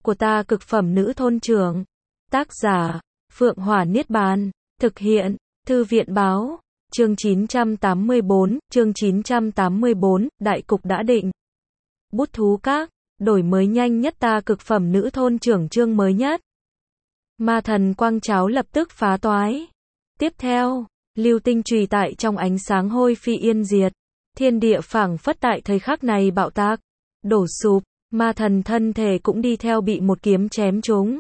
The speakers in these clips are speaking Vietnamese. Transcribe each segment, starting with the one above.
của ta cực phẩm nữ thôn trưởng. Tác giả, Phượng Hỏa Niết Bàn. Thực hiện, Thư viện báo. Chương 984, Đại cục đã định. Bút thú các, đổi mới nhanh nhất ta cực phẩm nữ thôn trưởng chương mới nhất. Ma thần quang cháo lập tức phá toái. Tiếp theo, lưu tinh chùy tại trong ánh sáng hôi phi yên diệt. Thiên địa phảng phất tại thời khắc này bạo tạc, đổ sụp, ma thần thân thể cũng đi theo bị một kiếm chém trúng.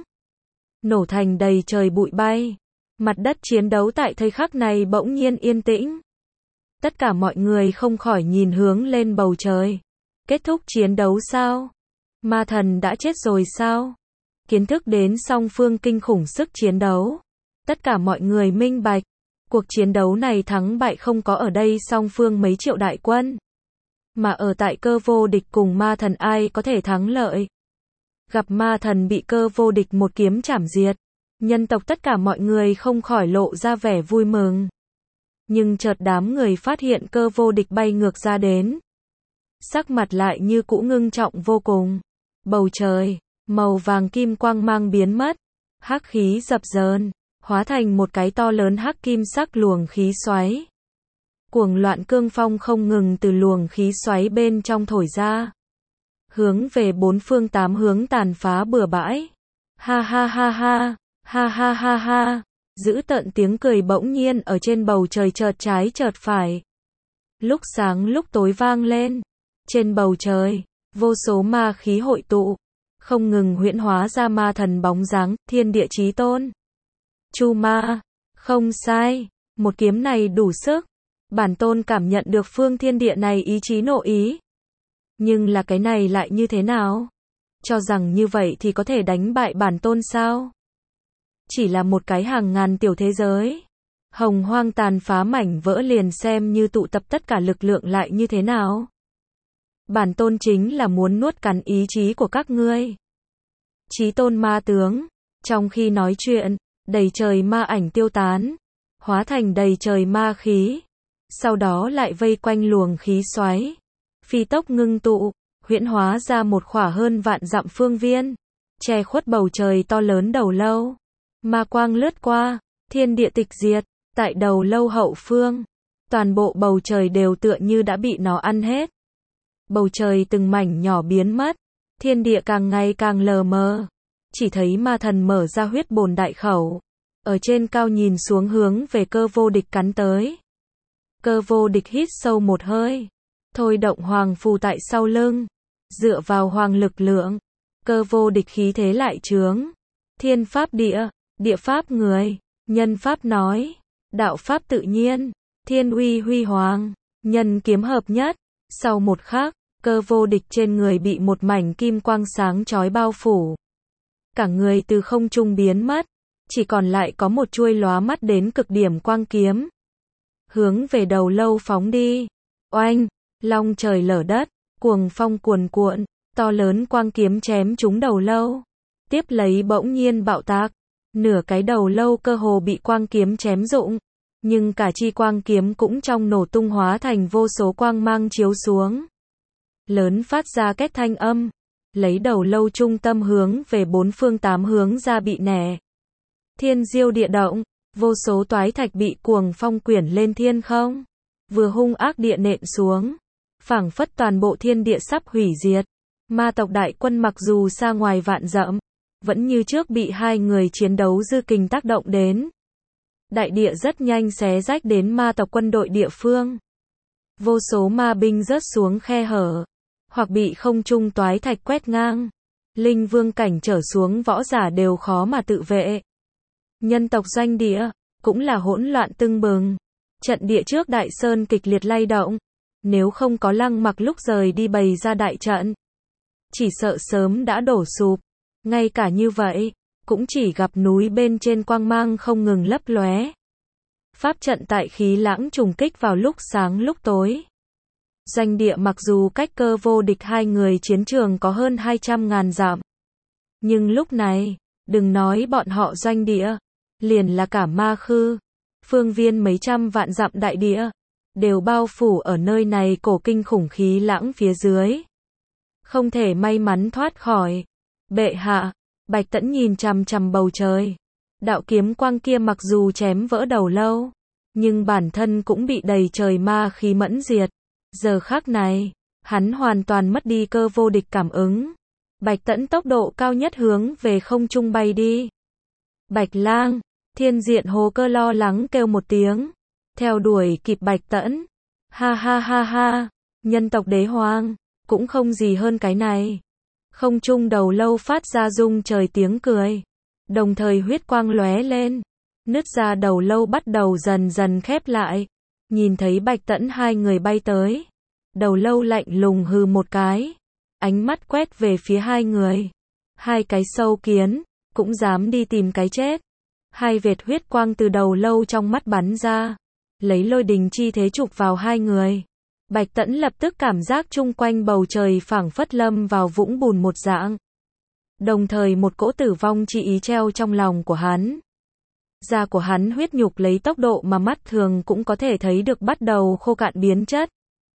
Nổ thành đầy trời bụi bay. Mặt đất chiến đấu tại thời khắc này bỗng nhiên yên tĩnh. Tất cả mọi người không khỏi nhìn hướng lên bầu trời. Kết thúc chiến đấu sao? Ma thần đã chết rồi sao? Kiến thức đến song phương kinh khủng sức chiến đấu. Tất cả mọi người minh bạch. Cuộc chiến đấu này thắng bại không có ở đây song phương mấy triệu đại quân. Mà ở tại Cơ Vô Địch cùng ma thần ai có thể thắng lợi. Gặp ma thần bị Cơ Vô Địch một kiếm chảm diệt. Nhân tộc tất cả mọi người không khỏi lộ ra vẻ vui mừng. Nhưng chợt đám người phát hiện Cơ Vô Địch bay ngược ra đến. Sắc mặt lại như cũ ngưng trọng vô cùng. Bầu trời, màu vàng kim quang mang biến mất. Hắc khí dập dờn, hóa thành một cái to lớn hắc kim sắc luồng khí xoáy. Cuồng loạn cương phong không ngừng từ luồng khí xoáy bên trong thổi ra. Hướng về bốn phương tám hướng tàn phá bừa bãi. Ha ha ha ha, ha ha ha ha. Dữ tợn tiếng cười bỗng nhiên ở trên bầu trời chợt trái chợt phải. Lúc sáng lúc tối vang lên. Trên bầu trời, vô số ma khí hội tụ. Không ngừng huyễn hóa ra ma thần bóng dáng, thiên địa chí tôn. Chu ma, không sai, một kiếm này đủ sức. Bản tôn cảm nhận được phương thiên địa này ý chí nội ý. Nhưng là cái này lại như thế nào? Cho rằng như vậy thì có thể đánh bại bản tôn sao? Chỉ là một cái hàng ngàn tiểu thế giới. Hồng hoang tàn phá mảnh vỡ liền xem như tụ tập tất cả lực lượng lại như thế nào? Bản tôn chính là muốn nuốt cắn ý chí của các ngươi. Chí tôn ma tướng, trong khi nói chuyện, đầy trời ma ảnh tiêu tán, hóa thành đầy trời ma khí, sau đó lại vây quanh luồng khí xoáy, phi tốc ngưng tụ, huyễn hóa ra một khỏa hơn vạn dặm phương viên, che khuất bầu trời to lớn đầu lâu. Ma quang lướt qua, thiên địa tịch diệt, tại đầu lâu hậu phương, toàn bộ bầu trời đều tựa như đã bị nó ăn hết. Bầu trời từng mảnh nhỏ biến mất, thiên địa càng ngày càng lờ mờ, chỉ thấy ma thần mở ra huyết bồn đại khẩu, ở trên cao nhìn xuống hướng về Cơ Vô Địch cắn tới. Cơ Vô Địch hít sâu một hơi, thôi động hoàng phù tại sau lưng, dựa vào hoàng lực lượng, Cơ Vô Địch khí thế lại trướng. Thiên pháp địa, địa pháp người, nhân pháp nói, đạo pháp tự nhiên, thiên uy huy hoàng, nhân kiếm hợp nhất. Sau một khắc, Cơ Vô Địch trên người bị một mảnh kim quang sáng chói bao phủ. Cả người từ không trung biến mất, chỉ còn lại có một chuôi lóa mắt đến cực điểm quang kiếm. Hướng về đầu lâu phóng đi. Oanh, long trời lở đất, cuồng phong cuồn cuộn, to lớn quang kiếm chém trúng đầu lâu. Tiếp lấy bỗng nhiên bạo tạc, nửa cái đầu lâu cơ hồ bị quang kiếm chém rụng, nhưng cả chi quang kiếm cũng trong nổ tung hóa thành vô số quang mang chiếu xuống. Lớn phát ra két thanh âm, lấy đầu lâu trung tâm hướng về bốn phương tám hướng ra bị nẻ. Thiên diêu địa động, vô số toái thạch bị cuồng phong quyển lên thiên không, vừa hung ác địa nện xuống, phảng phất toàn bộ thiên địa sắp hủy diệt. Ma tộc đại quân mặc dù xa ngoài vạn dặm, vẫn như trước bị hai người chiến đấu dư kình tác động đến. Đại địa rất nhanh xé rách đến ma tộc quân đội địa phương. Vô số ma binh rớt xuống khe hở, hoặc bị không trung toái thạch quét ngang. Linh vương cảnh trở xuống võ giả đều khó mà tự vệ. Nhân tộc doanh địa, cũng là hỗn loạn tưng bừng. Trận địa trước đại sơn kịch liệt lay động. Nếu không có Lăng Mặc lúc rời đi bày ra đại trận, chỉ sợ sớm đã đổ sụp. Ngay cả như vậy, cũng chỉ gặp núi bên trên quang mang không ngừng lấp lóe. Pháp trận tại khí lãng trùng kích vào lúc sáng lúc tối. Doanh địa mặc dù cách Cơ Vô Địch hai người chiến trường có hơn 200.000 dặm. Nhưng lúc này, đừng nói bọn họ doanh địa, liền là cả Ma Khư, phương viên mấy trăm vạn dặm đại địa, đều bao phủ ở nơi này cổ kinh khủng khí lãng phía dưới. Không thể may mắn thoát khỏi. Bệ hạ, Bạch Tẫn nhìn chằm chằm bầu trời. Đạo kiếm quang kia mặc dù chém vỡ đầu lâu, nhưng bản thân cũng bị đầy trời ma khí mẫn diệt. Giờ khắc này, hắn hoàn toàn mất đi cơ vô địch cảm ứng. Bạch Tẫn tốc độ cao nhất hướng về không trung bay đi. Bạch Lang, Thiên Diện Hồ Cơ lo lắng kêu một tiếng, theo đuổi kịp Bạch Tẫn. Ha ha ha ha, nhân tộc đế hoàng, cũng không gì hơn cái này. Không trung đầu lâu phát ra rung trời tiếng cười, đồng thời huyết quang lóe lên, nứt ra đầu lâu bắt đầu dần dần khép lại. Nhìn thấy Bạch Tẫn hai người bay tới, đầu lâu lạnh lùng hừ một cái, ánh mắt quét về phía hai người. Hai cái sâu kiến, cũng dám đi tìm cái chết. Hai vệt huyết quang từ đầu lâu trong mắt bắn ra, lấy lôi đình chi thế chụp vào hai người. Bạch Tẫn lập tức cảm giác chung quanh bầu trời phảng phất lâm vào vũng bùn một dạng. Đồng thời một cỗ tử vong chi ý treo trong lòng của hắn. Da của hắn huyết nhục lấy tốc độ mà mắt thường cũng có thể thấy được bắt đầu khô cạn biến chất.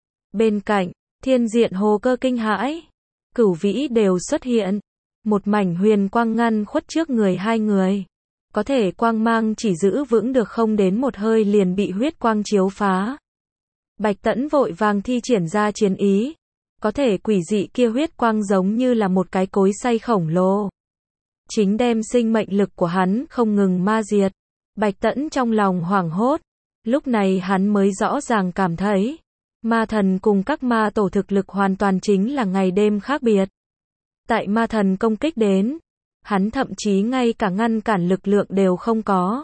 Bên cạnh, Thiên Diện Hồ Cơ kinh hãi, Cửu Vĩ đều xuất hiện. Một mảnh huyền quang ngăn khuất trước người hai người. Có thể quang mang chỉ giữ vững được không đến một hơi liền bị huyết quang chiếu phá. Bạch Tẫn vội vàng thi triển ra chiến ý. Có thể quỷ dị kia huyết quang giống như là một cái cối xay khổng lồ. Chính đem sinh mệnh lực của hắn không ngừng ma diệt. Bạch Tẫn trong lòng hoảng hốt. Lúc này hắn mới rõ ràng cảm thấy, ma thần cùng các ma tổ thực lực hoàn toàn chính là ngày đêm khác biệt. Tại ma thần công kích đến, hắn thậm chí ngay cả ngăn cản lực lượng đều không có.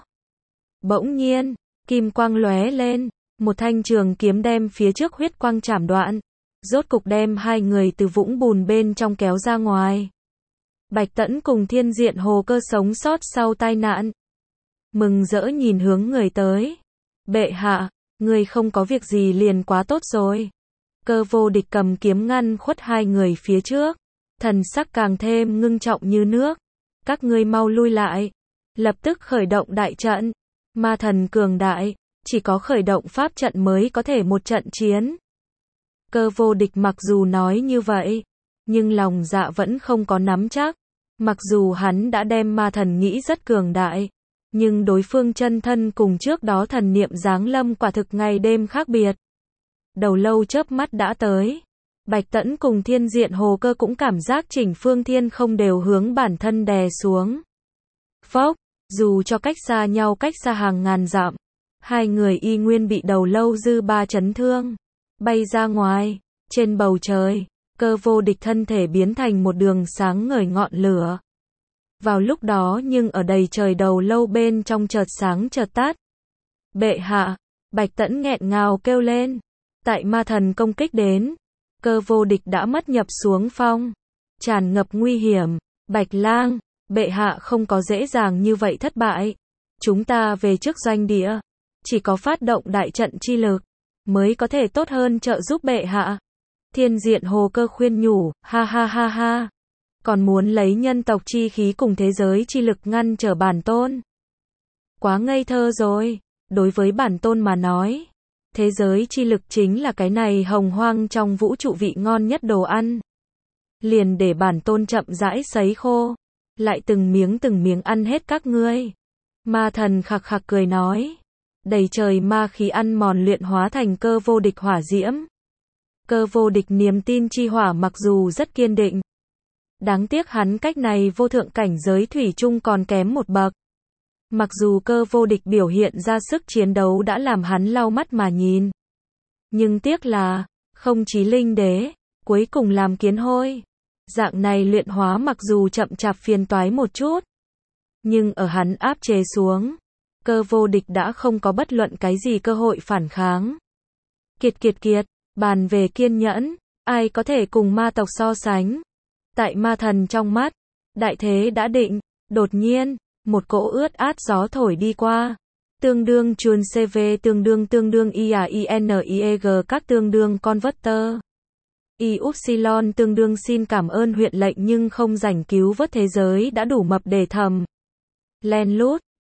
Bỗng nhiên, kim quang lóe lên, một thanh trường kiếm đem phía trước huyết quang chảm đoạn, rốt cục đem hai người từ vũng bùn bên trong kéo ra ngoài. Bạch Tẫn cùng Thiên Diện Hồ Cơ sống sót sau tai nạn, mừng rỡ nhìn hướng người tới. Bệ hạ, người không có việc gì liền quá tốt rồi. Cơ vô địch cầm kiếm ngăn khuất hai người phía trước, thần sắc càng thêm ngưng trọng như nước. Các ngươi mau lui lại. Lập tức khởi động đại trận. Ma thần cường đại, chỉ có khởi động pháp trận mới có thể một trận chiến. Cơ vô địch mặc dù nói như vậy, nhưng lòng dạ vẫn không có nắm chắc. Mặc dù hắn đã đem ma thần nghĩ rất cường đại, nhưng đối phương chân thân cùng trước đó thần niệm giáng lâm quả thực ngày đêm khác biệt. Đầu lâu chớp mắt đã tới. Bạch Tẫn cùng Thiên Diện Hồ Cơ cũng cảm giác chỉnh phương thiên không đều hướng bản thân đè xuống. Phốc, dù cho cách xa nhau cách xa hàng ngàn dặm, hai người y nguyên bị đầu lâu dư ba chấn thương, bay ra ngoài. Trên bầu trời, cơ vô địch thân thể biến thành một đường sáng ngời ngọn lửa. Vào lúc đó nhưng ở đầy trời đầu lâu bên trong chợt sáng chợt tắt. Bệ hạ, Bạch Tẫn nghẹn ngào kêu lên. Tại ma thần công kích đến, cơ vô địch đã mất nhập xuống phong, tràn ngập nguy hiểm. Bạch Lang, bệ hạ không có dễ dàng như vậy thất bại. Chúng ta về trước doanh địa, chỉ có phát động đại trận chi lực, mới có thể tốt hơn trợ giúp bệ hạ. Thiên Diện Hồ Cơ khuyên nhủ, ha ha ha ha. Còn muốn lấy nhân tộc chi khí cùng thế giới chi lực ngăn trở bản tôn. Quá ngây thơ rồi, đối với bản tôn mà nói. Thế giới chi lực chính là cái này hồng hoang trong vũ trụ vị ngon nhất đồ ăn. Liền để bản tôn chậm rãi sấy khô, lại từng miếng ăn hết các ngươi. Ma thần khặc khặc cười nói. Đầy trời ma khí ăn mòn luyện hóa thành cơ vô địch hỏa diễm. Cơ vô địch niềm tin chi hỏa mặc dù rất kiên định. Đáng tiếc hắn cách này vô thượng cảnh giới thủy chung còn kém một bậc. Mặc dù cơ vô địch biểu hiện ra sức chiến đấu đã làm hắn lau mắt mà nhìn. Nhưng tiếc là, không chí linh đế, cuối cùng làm kiến hôi. Dạng này luyện hóa mặc dù chậm chạp phiền toái một chút. Nhưng ở hắn áp chế xuống, cơ vô địch đã không có bất luận cái gì cơ hội phản kháng. Kiệt, bàn về kiên nhẫn, ai có thể cùng ma tộc so sánh. Tại ma thần trong mắt, đại thế đã định, đột nhiên, một cỗ ướt át gió thổi đi qua. Tương đương chuồn CV tương đương IAINEG các tương đương converter. Upsilon tương đương xin cảm ơn huyện lệnh nhưng không rảnh cứu vớt thế giới đã đủ mập để thầm. Len lút,